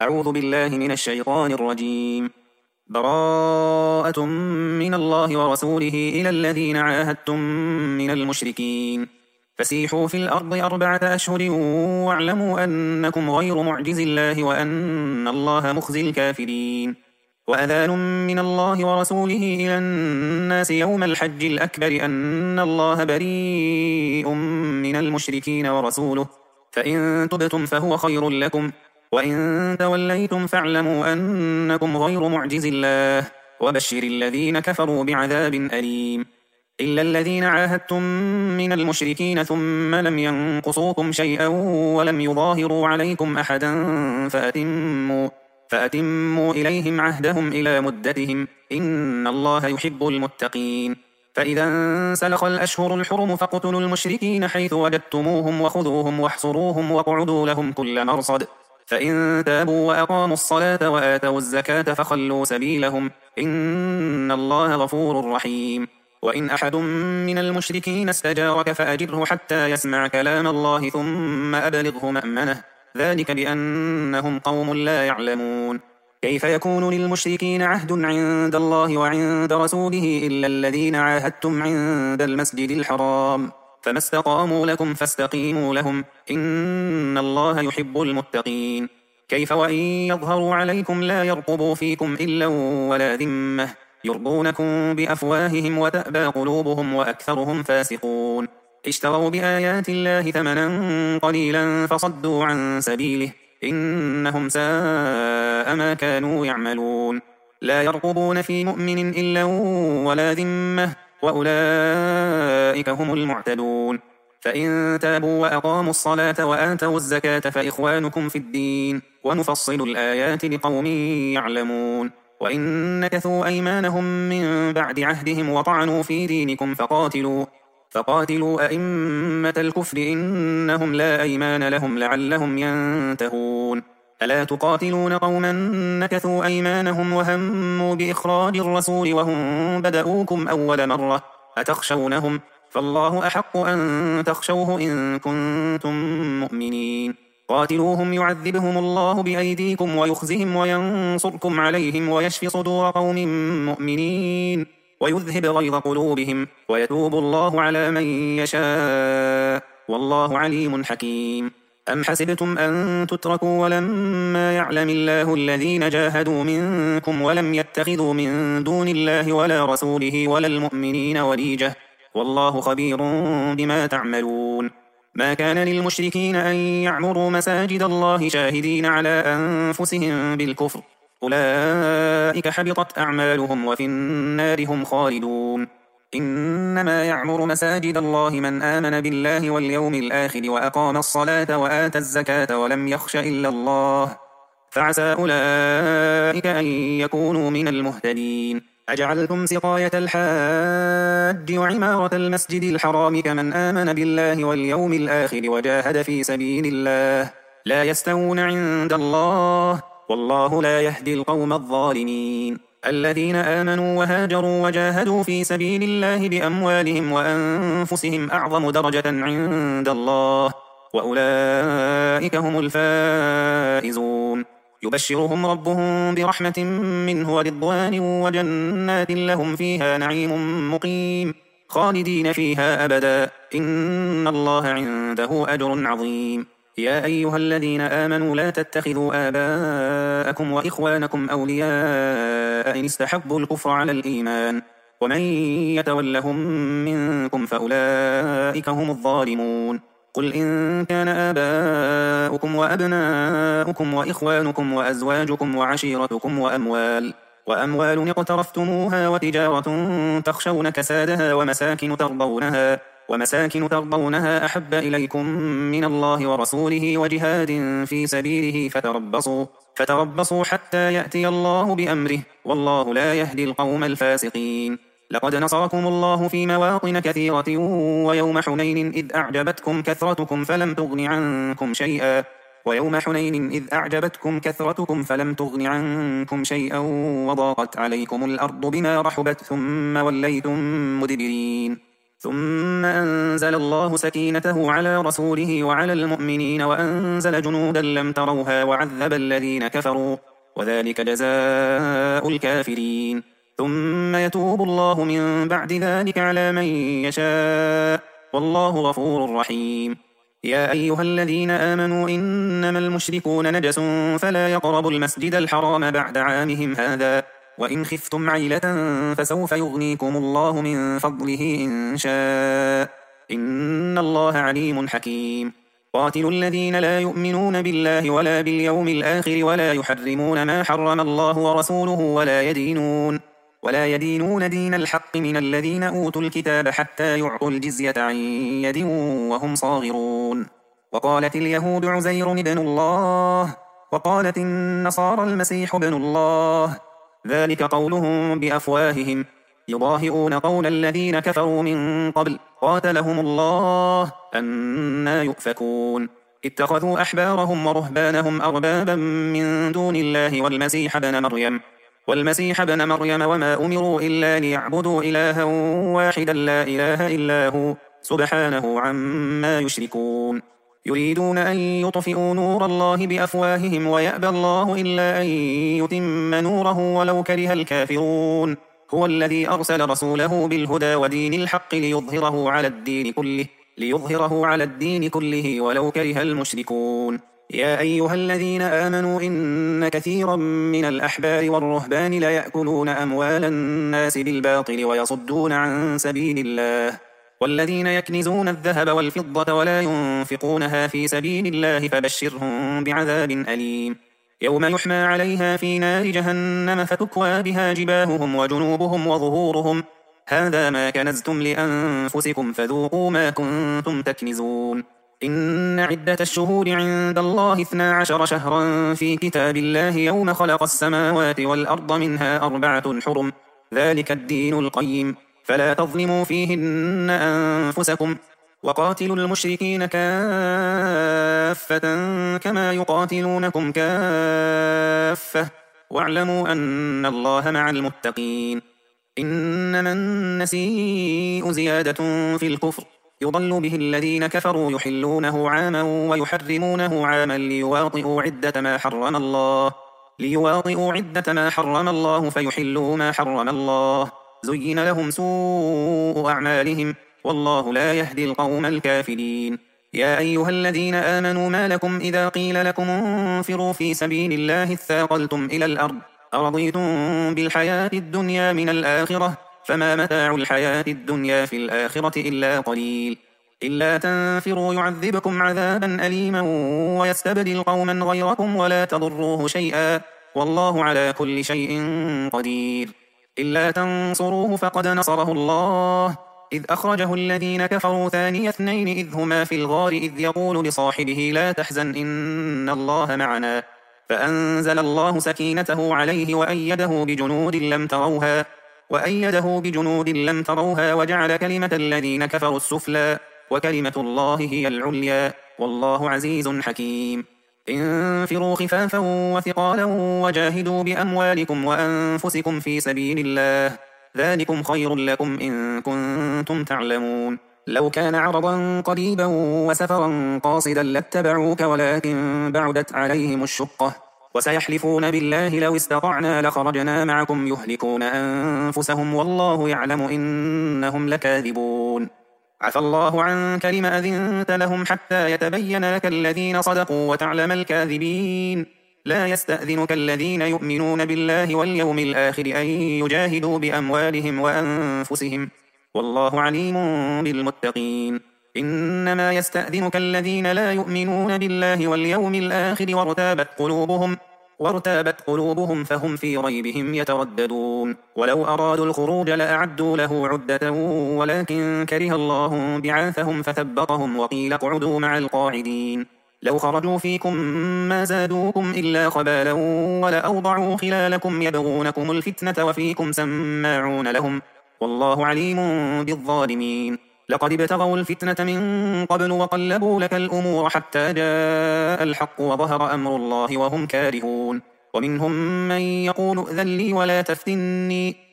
أعوذ بالله من الشيطان الرجيم. براءة من الله ورسوله إلى الذين عاهدتم من المشركين فسيحوا في الأرض 4 أشهر واعلموا أنكم غير معجز الله وأن الله مخزي الكافرين. وأذان من الله ورسوله إلى الناس يوم الحج الأكبر أن الله بريء من المشركين ورسوله فإن تبتم فهو خير لكم وإن توليتم فاعلموا أنكم غير معجز الله وبشر الذين كفروا بعذاب أليم. إلا الذين عاهدتم من المشركين ثم لم ينقصوكم شيئا ولم يظاهروا عليكم أحدا فأتموا إليهم عهدهم إلى مدتهم إن الله يحب المتقين. فإذا انسلخ الأشهر الحرم فاقتلوا المشركين حيث وجدتموهم وخذوهم واحصروهم واقعدوا لهم كل مرصد فإن تابوا وأقاموا الصلاة وآتوا الزكاة فخلوا سبيلهم إن الله غفور رحيم. وإن أحد من المشركين استجارك فأجره حتى يسمع كلام الله ثم أبلغه مأمنه ذلك بأنهم قوم لا يعلمون. كيف يكون للمشركين عهد عند الله وعند رسوله إلا الذين عاهدتم عند المسجد الحرام فما استقاموا لكم فاستقيموا لهم إن الله يحب المتقين. كيف وإن يظهروا عليكم لا يرقبوا فيكم إلا ولا ذمة يرضونكم بأفواههم وتأبى قلوبهم وأكثرهم فاسقون. اشتروا بآيات الله ثمنا قليلا فصدوا عن سبيله إنهم ساء ما كانوا يعملون. لا يرقبون في مؤمن إلا ولا ذمة وأولئك هم المعتدون. فإن تابوا وأقاموا الصلاة وآتوا الزكاة فإخوانكم في الدين ونفصل الآيات لقوم يعلمون. وإن نكثوا أيمانهم من بعد عهدهم وطعنوا في دينكم فقاتلوا أئمة الكفر إنهم لا أيمان لهم لعلهم ينتهون. ألا تقاتلون قوما نكثوا أيمانهم وهموا بإخراج الرسول وهم بدؤوكم أول مرة أتخشونهم فالله أحق أن تخشوه إن كنتم مؤمنين. قاتلوهم يعذبهم الله بأيديكم ويخزهم وينصركم عليهم ويشفي صدور قوم مؤمنين ويذهب غيظ قلوبهم ويتوب الله على من يشاء والله عليم حكيم. أم حسبتم أن تتركوا ولما يعلم الله الذين جاهدوا منكم ولم يتخذوا من دون الله ولا رسوله ولا المؤمنين وليجة والله خبير بما تعملون. ما كان للمشركين أن يعمروا مساجد الله شاهدين على أنفسهم بالكفر أولئك حبطت أعمالهم وفي النار هم خالدون. إنما يعمر مساجد الله من آمن بالله واليوم الآخر وأقام الصلاة وآتى الزكاة ولم يخش إلا الله فعسى أولئك أن يكونوا من المهتدين. أجعلتم سقاية الحاج وعمارة المسجد الحرام كمن آمن بالله واليوم الآخر وجاهد في سبيل الله لا يستوون عند الله والله لا يهدي القوم الظالمين. الذين آمنوا وهاجروا وجاهدوا في سبيل الله بأموالهم وأنفسهم أعظم درجة عند الله وأولئك هم الفائزون. يبشرهم ربهم برحمة منه ورضوان وجنات لهم فيها نعيم مقيم خالدين فيها أبدا إن الله عنده أجر عظيم. يا أيها الذين آمنوا لا تتخذوا آباءكم وإخوانكم أولياء إن استحبوا الكفر على الإيمان ومن يتولهم منكم فأولئك هم الظالمون. قل إن كان آباؤكم وأبناؤكم وإخوانكم وأزواجكم وعشيرتكم وأموال اقترفتموها وتجارة تخشون كسادها ومساكن ترضونها أحب إليكم من الله ورسوله وجهاد في سبيله فتربصوا حتى يأتي الله بأمره والله لا يهدي القوم الفاسقين. لقد نصركم الله في مواطن كثيرة ويوم حنين إذ أعجبتكم كثرتكم فلم تغن عنكم شيئا وضاقت عليكم الأرض بما رحبت ثم وليتم مدبرين ثم أنزل الله سكينته على رسوله وعلى المؤمنين وأنزل جنودا لم تروها وعذب الذين كفروا وذلك جزاء الكافرين ثم يتوب الله من بعد ذلك على من يشاء والله غفور رحيم يا أيها الذين آمنوا إنما المشركون نجس فلا يقربوا المسجد الحرام بعد عامهم هذا وإن خفتم عيلة فسوف يغنيكم الله من فضله إن شاء إن الله عليم حكيم قاتلوا الذين لا يؤمنون بالله ولا باليوم الآخر ولا يحرمون ما حرم الله ورسوله ولا يدينون دين الحق من الذين أوتوا الكتاب حتى يعطوا الجزية عن يد وهم صاغرون وقالت اليهود عزير ابن الله وقالت النصارى المسيح ابن الله ذلك قولهم بأفواههم يضاهئون قول الذين كفروا من قبل قاتلهم الله أنى يؤفكون اتخذوا أحبارهم ورهبانهم أربابا من دون الله والمسيح ابن مريم وما أمروا إلا ليعبدوا إلها واحدا لا إله إلا هو سبحانه عما يشركون يريدون أن يطفئوا نور الله بأفواههم ويأبى الله إلا أن يتم نوره ولو كره الكافرون هو الذي أرسل رسوله بالهدى ودين الحق ليظهره على الدين كله ولو كره المشركون يا أيها الذين آمنوا إن كثيرا من الأحبار والرهبان ليأكلون أموال الناس بالباطل ويصدون عن سبيل الله والذين يكنزون الذهب والفضة ولا ينفقونها في سبيل الله فبشرهم بعذاب أليم يوم يحمى عليها في نار جهنم فتكوى بها جباههم وجنوبهم وظهورهم هذا ما كنزتم لأنفسكم فذوقوا ما كنتم تكنزون إن عدة الشهور عند الله 12 شهرا في كتاب الله يوم خلق السماوات والأرض منها 4 حرم ذلك الدين القيم فلا تظلموا فيهن أنفسكم وقاتلوا المشركين كافة كما يقاتلونكم كافة واعلموا أن الله مع المتقين إنما النسيء زيادة في الكفر يضل به الذين كفروا يحلونه عاما ويحرمونه عاما ليواطئوا عدة ما حرم الله فيحلوا ما حرم الله زين لهم سوء أعمالهم والله لا يهدي القوم الكافرين يا أيها الذين آمنوا ما لكم إذا قيل لكم انفروا في سبيل الله اثاقلتم إلى الأرض أرضيتم بالحياة الدنيا من الآخرة فما متاع الحياة الدنيا في الآخرة إلا قليل إلا تنفروا يعذبكم عذابا أليما ويستبدل قوما غيركم ولا تضروه شيئا والله على كل شيء قدير إلا تنصروه فقد نصره الله إذ أخرجه الذين كفروا ثاني اثنين إذ هما في الغار إذ يقول لصاحبه لا تحزن إن الله معنا فأنزل الله سكينته عليه وأيده بجنود لم تروها وجعل كلمة الذين كفروا السفلى وكلمة الله هي العليا والله عزيز حكيم انفروا خفافا وثقالا وجاهدوا بأموالكم وأنفسكم في سبيل الله ذلكم خير لكم إن كنتم تعلمون لو كان عرضا قريبا وسفرا قاصدا لاتبعوك ولكن بعدت عليهم الشقة وسيحلفون بالله لو استطعنا لخرجنا معكم يهلكون أنفسهم والله يعلم إنهم لكاذبون عفى الله عنك لم أذنت لهم حتى يتبين لك الذين صدقوا وتعلم الكاذبين لا يستأذنك الذين يؤمنون بالله واليوم الآخر أن يجاهدوا بأموالهم وأنفسهم والله عليم بالمتقين إنما يستأذنك الذين لا يؤمنون بالله واليوم الآخر وارتابت قلوبهم فهم في ريبهم يترددون ولو أرادوا الخروج لأعدوا له عدة ولكن كره الله بعاثهم فثبطهم وقيل اقعدوا مع القاعدين لو خرجوا فيكم ما زادوكم إلا خبالا ولأوضعوا خلالكم يبغونكم الفتنة وفيكم سماعون لهم والله عليم بالظالمين لقد ابتغوا الفتنة من قبل وقلبوا لك الأمور حتى جاء الحق وظهر أمر الله وهم كارهون ومنهم من يقول ائذن لي ولا تفتني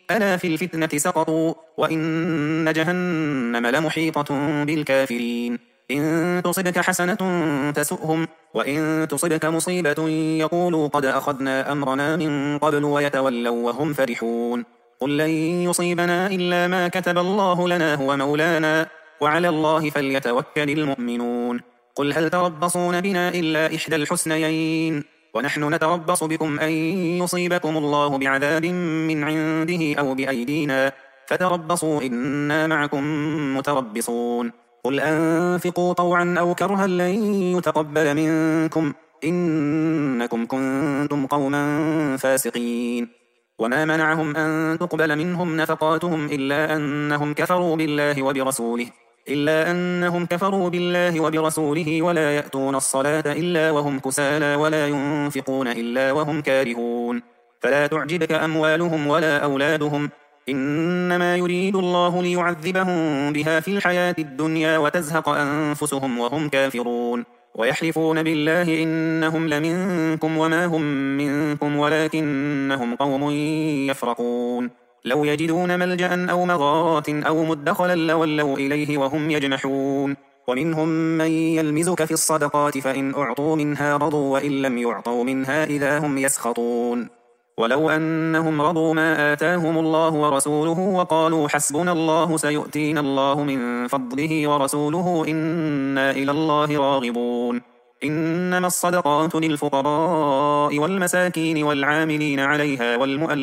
ألا في الفتنة سقطوا وإن جهنم لمحيطة بالكافرين إن تصبك حسنة تسؤهم وإن تصبك مصيبة يقولوا قد أخذنا أمرنا من قبل ويتولوا وهم فرحون قل لن يصيبنا إلا ما كتب الله لنا هو مولانا وعلى الله فليتوكل المؤمنون قل هل تربصون بنا إلا إحدى الحسنيين ونحن نتربص بكم أن يصيبكم الله بعذاب من عنده أو بأيدينا فتربصوا إنا معكم متربصون قل أنفقوا طوعا أو كرها لن يتقبل منكم إنكم كنتم قوما فاسقين وما منعهم أن تقبل منهم نفقاتهم إلا أنهم كفروا بالله وبرسوله ولا يأتون الصلاة إلا وهم كسالى ولا ينفقون إلا وهم كارهون فلا تعجبك أموالهم ولا أولادهم إنما يريد الله ليعذبهم بها في الحياة الدنيا وتزهق أنفسهم وهم كافرون ويحلفون بالله إنهم لمنكم وما هم منكم ولكنهم قوم يفرقون لو يجدون ملجأ أو مغارات أو مدخلا لولوا إليه وهم يجمحون ومنهم من يلمزك في الصدقات فإن أعطوا منها رضوا وإن لم يعطوا منها إذا هم يسخطون ولو أنهم رضوا ما آتاهم الله ورسوله وقالوا حسبنا الله سيؤتينا الله من فضله ورسوله إنا إلى الله راغبون إنما الصدقات للفقراء والمساكين والعاملين عليها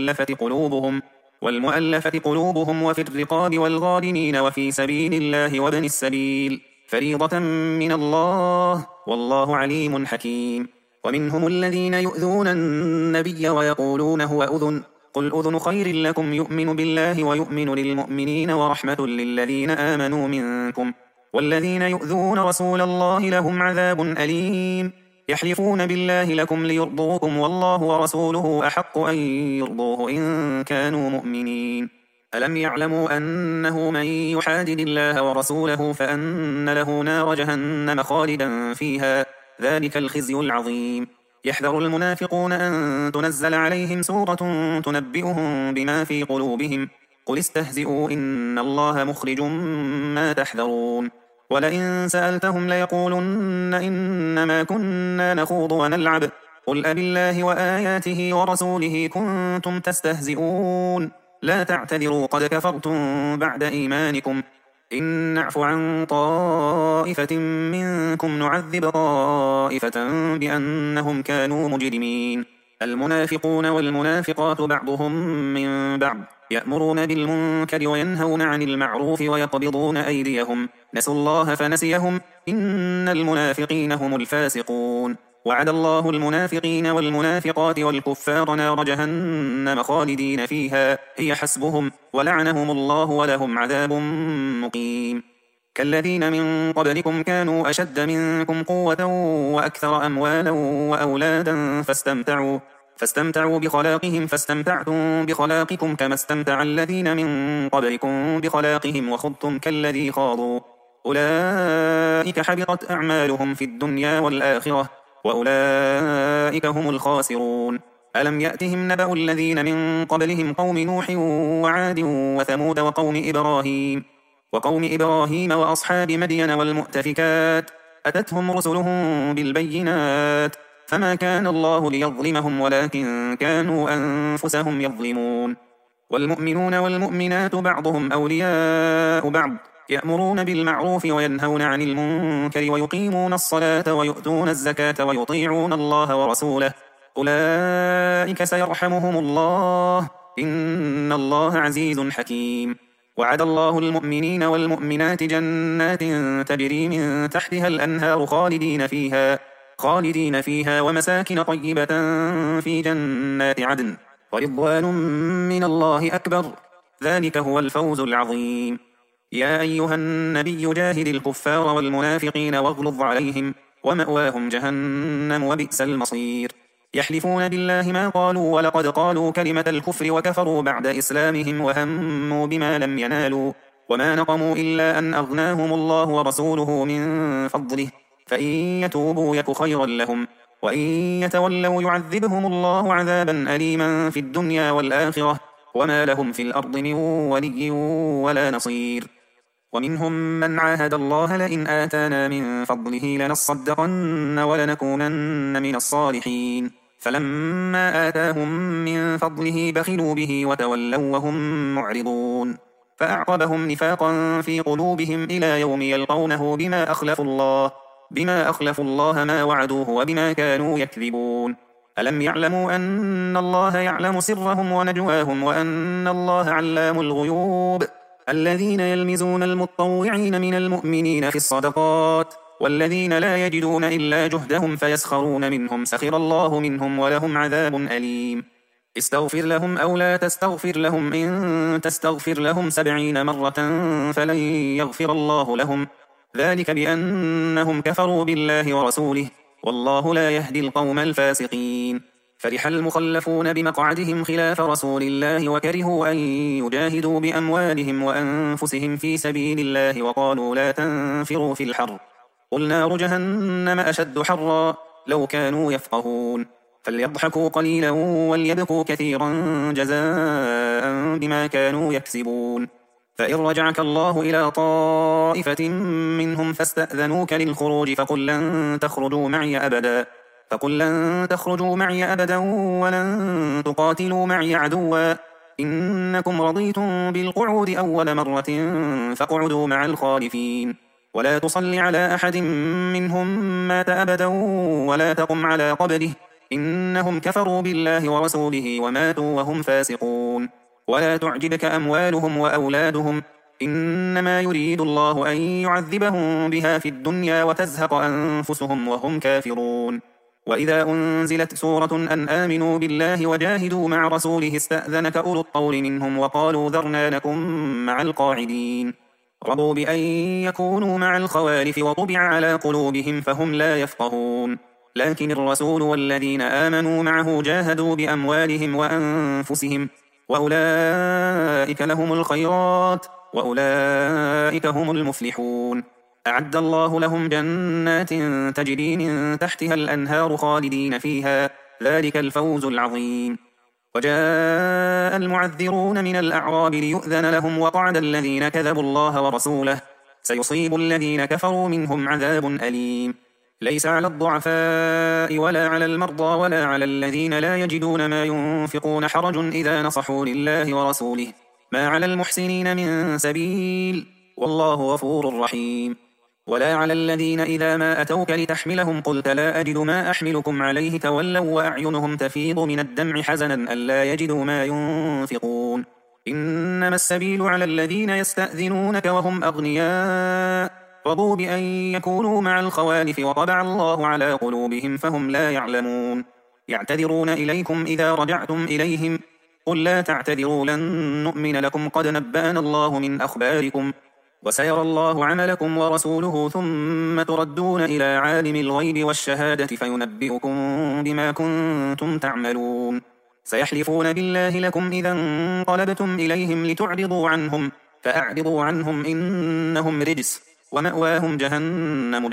والمؤلفة قلوبهم وفي الرقاب والغارمين وفي سبيل الله وابن السبيل فريضة من الله والله عليم حكيم ومنهم الذين يؤذون النبي ويقولون هو أذن قل أذن خير لكم يؤمن بالله ويؤمن للمؤمنين ورحمة للذين آمنوا منكم والذين يؤذون رسول الله لهم عذاب أليم يحلفون بالله لكم ليرضوكم والله ورسوله أحق أن يرضوه إن كانوا مؤمنين ألم يعلموا أنه من يحادد الله ورسوله فأن له نار جهنم خالدا فيها ذلك الخزي العظيم يحذر المنافقون أن تنزل عليهم سورة تنبئهم بما في قلوبهم قل استهزئوا إن الله مخرج ما تحذرون ولئن سألتهم ليقولن إنما كنا نخوض ونلعب قل أبالله وآياته ورسوله كنتم تستهزئون لا تعتذروا قد كفرتم بعد إيمانكم إن نعف عن طائفة منكم نعذب طائفة بأنهم كانوا مجرمين المنافقون والمنافقات بعضهم من بعض يأمرون بالمنكر وينهون عن المعروف ويقبضون أيديهم نسوا الله فنسيهم إن المنافقين هم الفاسقون وعد الله المنافقين والمنافقات والكفار نار جهنم خالدين فيها هي حسبهم ولعنهم الله ولهم عذاب مقيم كالذين من قبلكم كانوا أشد منكم قوة وأكثر أموالا وأولادا فاستمتعوا بخلاقهم فاستمتعتم بخلاقكم كما استمتع الذين من قبلكم بخلاقهم وخضتم كالذي خاضوا أولئك حبطت أعمالهم في الدنيا والآخرة وأولئك هم الخاسرون ألم يأتهم نبأ الذين من قبلهم قوم نوح وعاد وثمود وقوم إبراهيم وأصحاب مدين والمؤتفكات أتتهم رسلهم بالبينات فما كان الله ليظلمهم ولكن كانوا أنفسهم يظلمون والمؤمنون والمؤمنات بعضهم أولياء بعض يأمرون بالمعروف وينهون عن المنكر ويقيمون الصلاة ويؤتون الزكاة ويطيعون الله ورسوله أولئك سيرحمهم الله إن الله عزيز حكيم وعد الله المؤمنين والمؤمنات جنات تجري من تحتها الأنهار خالدين فيها ومساكن طيبة في جنات عدن ورضوان من الله أكبر ذلك هو الفوز العظيم يا أيها النبي جاهد الكفار والمنافقين واغلظ عليهم ومأواهم جهنم وبئس المصير يحلفون بالله ما قالوا ولقد قالوا كلمة الكفر وكفروا بعد إسلامهم وهموا بما لم ينالوا وما نقموا إلا أن أغناهم الله ورسوله من فضله فإن يتوبوا يك خيرا لهم وإن يتولوا يعذبهم الله عذابا أليما في الدنيا والآخرة وما لهم في الأرض من ولي ولا نصير. ومنهم من عاهد الله لئن آتانا من فضله لنصدقن ولنكونن من الصالحين، فلما آتاهم من فضله بخلوا به وتولوا وهم معرضون، فأعقبهم نفاقا في قلوبهم إلى يوم يلقونه بما أخلفوا الله ما وعدوه وبما كانوا يكذبون. ألم يعلموا أن الله يعلم سرهم ونجواهم وأن الله علام الغيوب؟ الذين يلمزون المطوعين من المؤمنين في الصدقات والذين لا يجدون إلا جهدهم فيسخرون منهم سخر الله منهم ولهم عذاب أليم. استغفر لهم أو لا تستغفر لهم إن تستغفر لهم 70 مرة فلن يغفر الله لهم، ذلك بأنهم كفروا بالله ورسوله، والله لا يهدي القوم الفاسقين. فرح المخلفون بمقعدهم خلاف رسول الله وكرهوا أن يجاهدوا بأموالهم وأنفسهم في سبيل الله وقالوا لا تنفروا في الحر، قل نار جهنم أشد حرا لو كانوا يفقهون. فليضحكوا قليلا وليبكوا كثيرا جزاء بما كانوا يكسبون. فإن رجعك الله إلى طائفة منهم فاستأذنوك للخروج فقل لن تخرجوا معي أبدا ولن تقاتلوا معي عدوا، إنكم رضيتم بالقعود أول مرة فاقعدوا مع الخالفين، ولا تصل على أحد منهم مات أبدا ولا تقم على قبره، إنهم كفروا بالله ورسوله وماتوا وهم فاسقون. ولا تعجبك أموالهم وأولادهم، إنما يريد الله أن يعذبهم بها في الدنيا وتزهق أنفسهم وهم كافرون. وإذا أنزلت سورة أن آمنوا بالله وجاهدوا مع رسوله استأذنك أولو الطول منهم وقالوا ذرنا نكن مع القاعدين، رضوا بأن يكونوا مع الخوالف وطبع على قلوبهم فهم لا يفقهون. لكن الرسول والذين آمنوا معه جاهدوا بأموالهم وأنفسهم وأولئك لهم الخيرات وأولئك هم المفلحون. أعد الله لهم جنات تجري من تحتها الأنهار خالدين فيها، ذلك الفوز العظيم. وجاء المعذرون من الأعراب ليؤذن لهم وقعد الذين كذبوا الله ورسوله، سيصيب الذين كفروا منهم عذاب أليم. ليس على الضعفاء ولا على المرضى ولا على الذين لا يجدون ما ينفقون حرج إذا نصحوا لله ورسوله، ما على المحسنين من سبيل، والله غفور رحيم. ولا على الذين إذا ما أتوك لتحملهم قلت لا أجد ما أحملكم عليه تولوا وأعينهم تفيض من الدمع حزنا ألا يجدوا ما ينفقون، إنما السبيل على الذين يستأذنونك وهم أغنياء رضوا بأن يكونوا مع الخوالف وطبع الله على قلوبهم فهم لا يعلمون. يعتذرون إليكم إذا رجعتم إليهم، قل لا تعتذروا لن نؤمن لكم قد نبأنا الله من أخباركم وسيرى الله عملكم ورسوله ثم تردون إلى عالم الغيب والشهادة فينبئكم بما كنتم تعملون. سيحلفون بالله لكم إذا انقلبتم إليهم لتعرضوا عنهم فأعرضوا عنهم إنهم رجس ومأواهم جهنم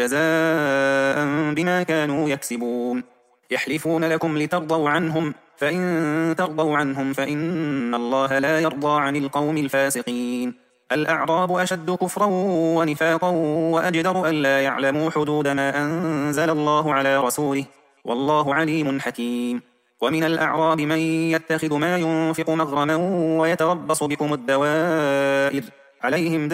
جزاء بما كانوا يكسبون. يحلفون لكم لترضوا عنهم فإن ترضوا عنهم فإن الله لا يرضى عن القوم الفاسقين. الأعراب أشد كفرا ونفاقا وأجدر أن لا يعلموا حدود ما أنزل الله على رسوله، والله عليم حكيم. ومن الأعراب من يتخذ ما ينفق مغرما ويتربص بكم الدوائر، عليهم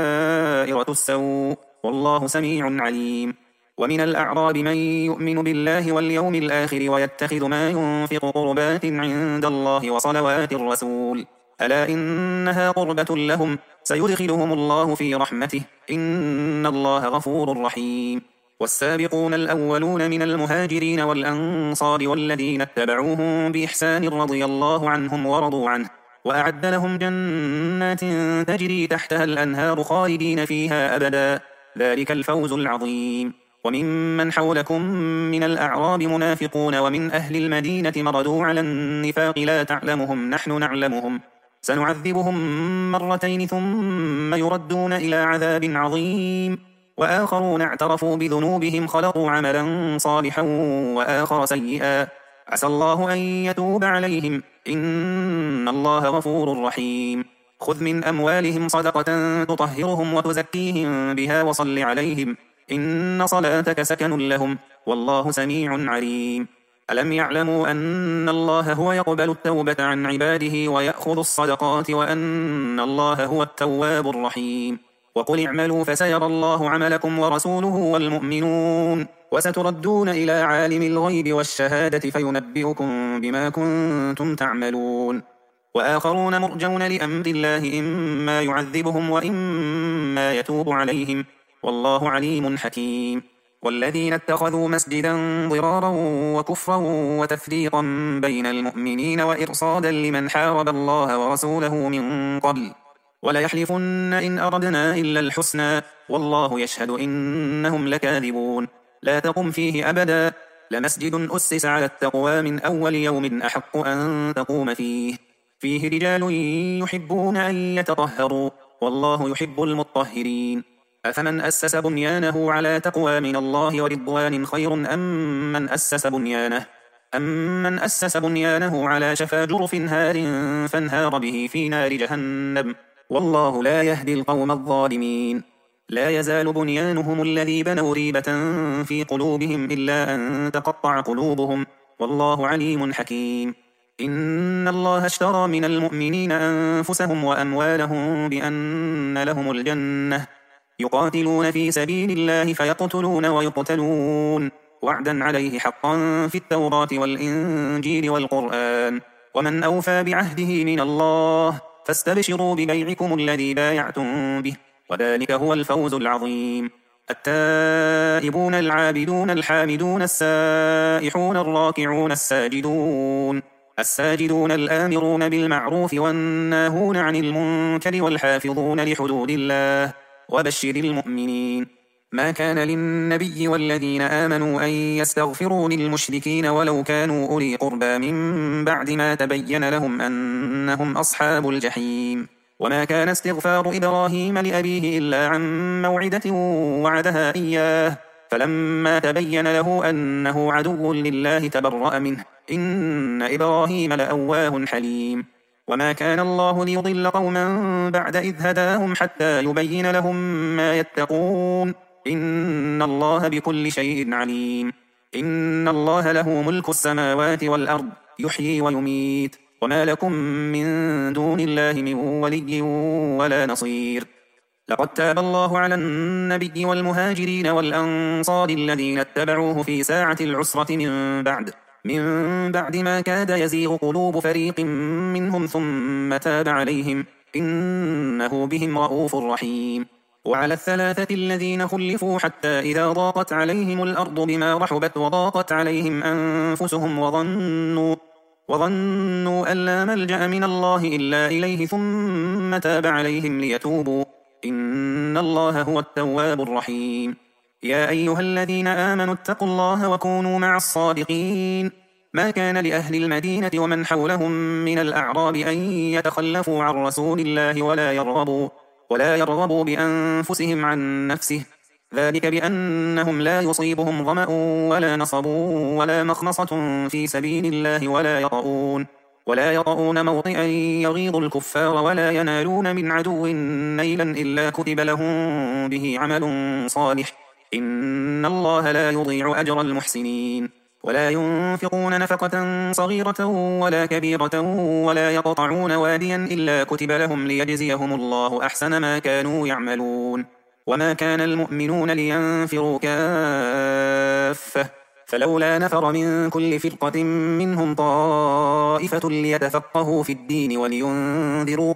دائرة السوء والله سميع عليم. ومن الأعراب من يؤمن بالله واليوم الآخر ويتخذ ما ينفق قربات عند الله وصلوات الرسول، ألا إنها قربة لهم سيدخلهم الله في رحمته إن الله غفور رحيم. والسابقون الأولون من المهاجرين والأنصار والذين اتبعوهم بإحسان رضي الله عنهم ورضوا عنه وأعد لهم جنات تجري تحتها الأنهار خالدين فيها أبدا، ذلك الفوز العظيم. وممن حولكم من الأعراب منافقون ومن أهل المدينة مردوا على النفاق لا تعلمهم نحن نعلمهم، سنعذبهم مرتين ثم يردون إلى عذاب عظيم. وآخرون اعترفوا بذنوبهم خلطوا عملا صالحا وآخر سيئا عسى الله أن يتوب عليهم، إن الله غفور رحيم. خذ من أموالهم صدقة تطهرهم وتزكيهم بها وصل عليهم، إن صلاتك سكن لهم، والله سميع عليم. ألم يعلموا أن الله هو يقبل التوبة عن عباده ويأخذ الصدقات وأن الله هو التواب الرحيم. وقل اعملوا فسيرى الله عملكم ورسوله والمؤمنون، وستردون إلى عالم الغيب والشهادة فينبئكم بما كنتم تعملون. وآخرون مرجون لأمر الله إما يعذبهم وإما يتوب عليهم، والله عليم حكيم. والذين اتخذوا مسجدا ضرارا وكفرا وتفريقا بين المؤمنين وإرصادا لمن حارب الله ورسوله من قبل وليحلفن إن أردنا إلا الحسنى والله يشهد إنهم لكاذبون. لا تقم فيه أبدا، لمسجد أسس على التقوى من أول يوم أحق أن تقوم فيه رجال يحبون أن يتطهروا، والله يحب المطهرين. أفمن أسس بنيانه على تقوى من الله ورضوان خير أم من أسس بنيانه على شفا جرف هار فانهار به في نار جهنم، والله لا يهدي القوم الظالمين. لا يزال بنيانهم الذي بنوا ريبة في قلوبهم إلا أن تقطع قلوبهم، والله عليم حكيم. إن الله اشترى من المؤمنين أنفسهم وأموالهم بأن لهم الجنة، يقاتلون في سبيل الله فيقتلون ويقتلون، وعدا عليه حقا في التوراة والإنجيل والقرآن، ومن أوفى بعهده من الله فاستبشروا ببيعكم الذي بايعتم به، وذلك هو الفوز العظيم. التائبون العابدون الحامدون السائحون الراكعون الساجدون الآمرون بالمعروف والناهون عن المنكر والحافظون لحدود الله، وبشر المؤمنين. ما كان للنبي والذين آمنوا أن يستغفروا للمشركين ولو كانوا أولي قربى من بعد ما تبين لهم أنهم أصحاب الجحيم. وما كان استغفار إبراهيم لأبيه إلا عن موعدة وعدها إياه، فلما تبين له أنه عدو لله تبرأ منه، إن إبراهيم لأواه حليم. وما كان الله ليضل قوما بعد إذ هداهم حتى يبين لهم ما يتقون، إن الله بكل شيء عليم. إن الله له ملك السماوات والأرض يحيي ويميت، وما لكم من دون الله من ولي ولا نصير. لقد تاب الله على النبي والمهاجرين والأنصار الذين اتبعوه في ساعة العسرة من بعد ما كاد يزيغ قلوب فريق منهم ثم تاب عليهم، إنه بهم رؤوف رحيم. وعلى الثلاثة الذين خلفوا حتى إذا ضاقت عليهم الأرض بما رحبت وضاقت عليهم أنفسهم وظنوا أن لا ملجأ من الله إلا إليه ثم تاب عليهم ليتوبوا، إن الله هو التواب الرحيم. يا أيها الذين آمنوا اتقوا الله وكونوا مع الصادقين. ما كان لأهل المدينة ومن حولهم من الأعراب أن يتخلفوا عن رسول الله ولا يرغبوا بأنفسهم عن نفسه، ذلك بأنهم لا يصيبهم ظمأ ولا نصب ولا مخمصة في سبيل الله ولا يطؤون موطئا يغيظ الكفار ولا ينالون من عدو نيلا إلا كتب لهم به عمل صالح، إن الله لا يضيع أجر المحسنين. ولا ينفقون نفقة صغيرة ولا كبيرة ولا يقطعون واديا إلا كتب لهم ليجزيهم الله أحسن ما كانوا يعملون. وما كان المؤمنون لينفروا كافة، فلولا نفر من كل فرقة منهم طائفة ليتفقهوا في الدين ولينذروا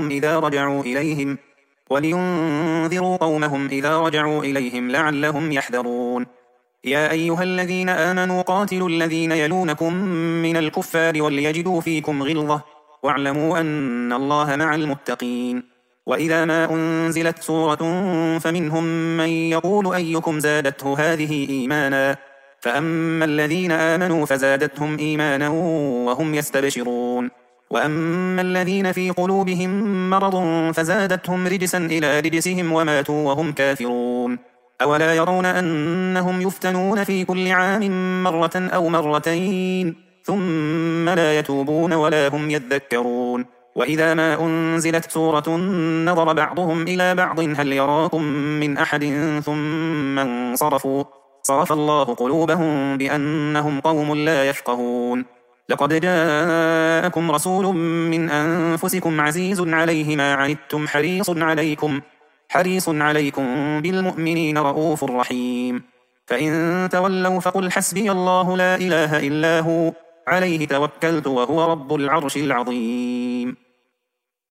قومهم إذا رجعوا إليهم لعلهم يحذرون. يا أيها الذين آمنوا قاتلوا الذين يلونكم من الكفار وليجدوا فيكم غلظة، واعلموا أن الله مع المتقين. وإذا ما أنزلت سورة فمنهم من يقول أيكم زادته هذه إيمانا، فأما الذين آمنوا فزادتهم إيمانا وهم يستبشرون، وأما الذين في قلوبهم مرض فزادتهم رجسا إلى رجسهم وماتوا وهم كافرون. أولا يرون أنهم يفتنون في كل عام مرة أو مرتين ثم لا يتوبون ولا هم يذكرون وإذا ما أنزلت سورة نظر بعضهم إلى بعض هل يراكم من أحد ثم انصرفوا صرف الله قلوبهم بأنهم قوم لا يفقهون لقد جاءكم رسول من أنفسكم عزيز عليه ما عنتم حريص عليكم بالمؤمنين رؤوف رحيم فإن تولوا فقل حسبي الله لا إله إلا هو عليه توكلت وهو رب العرش العظيم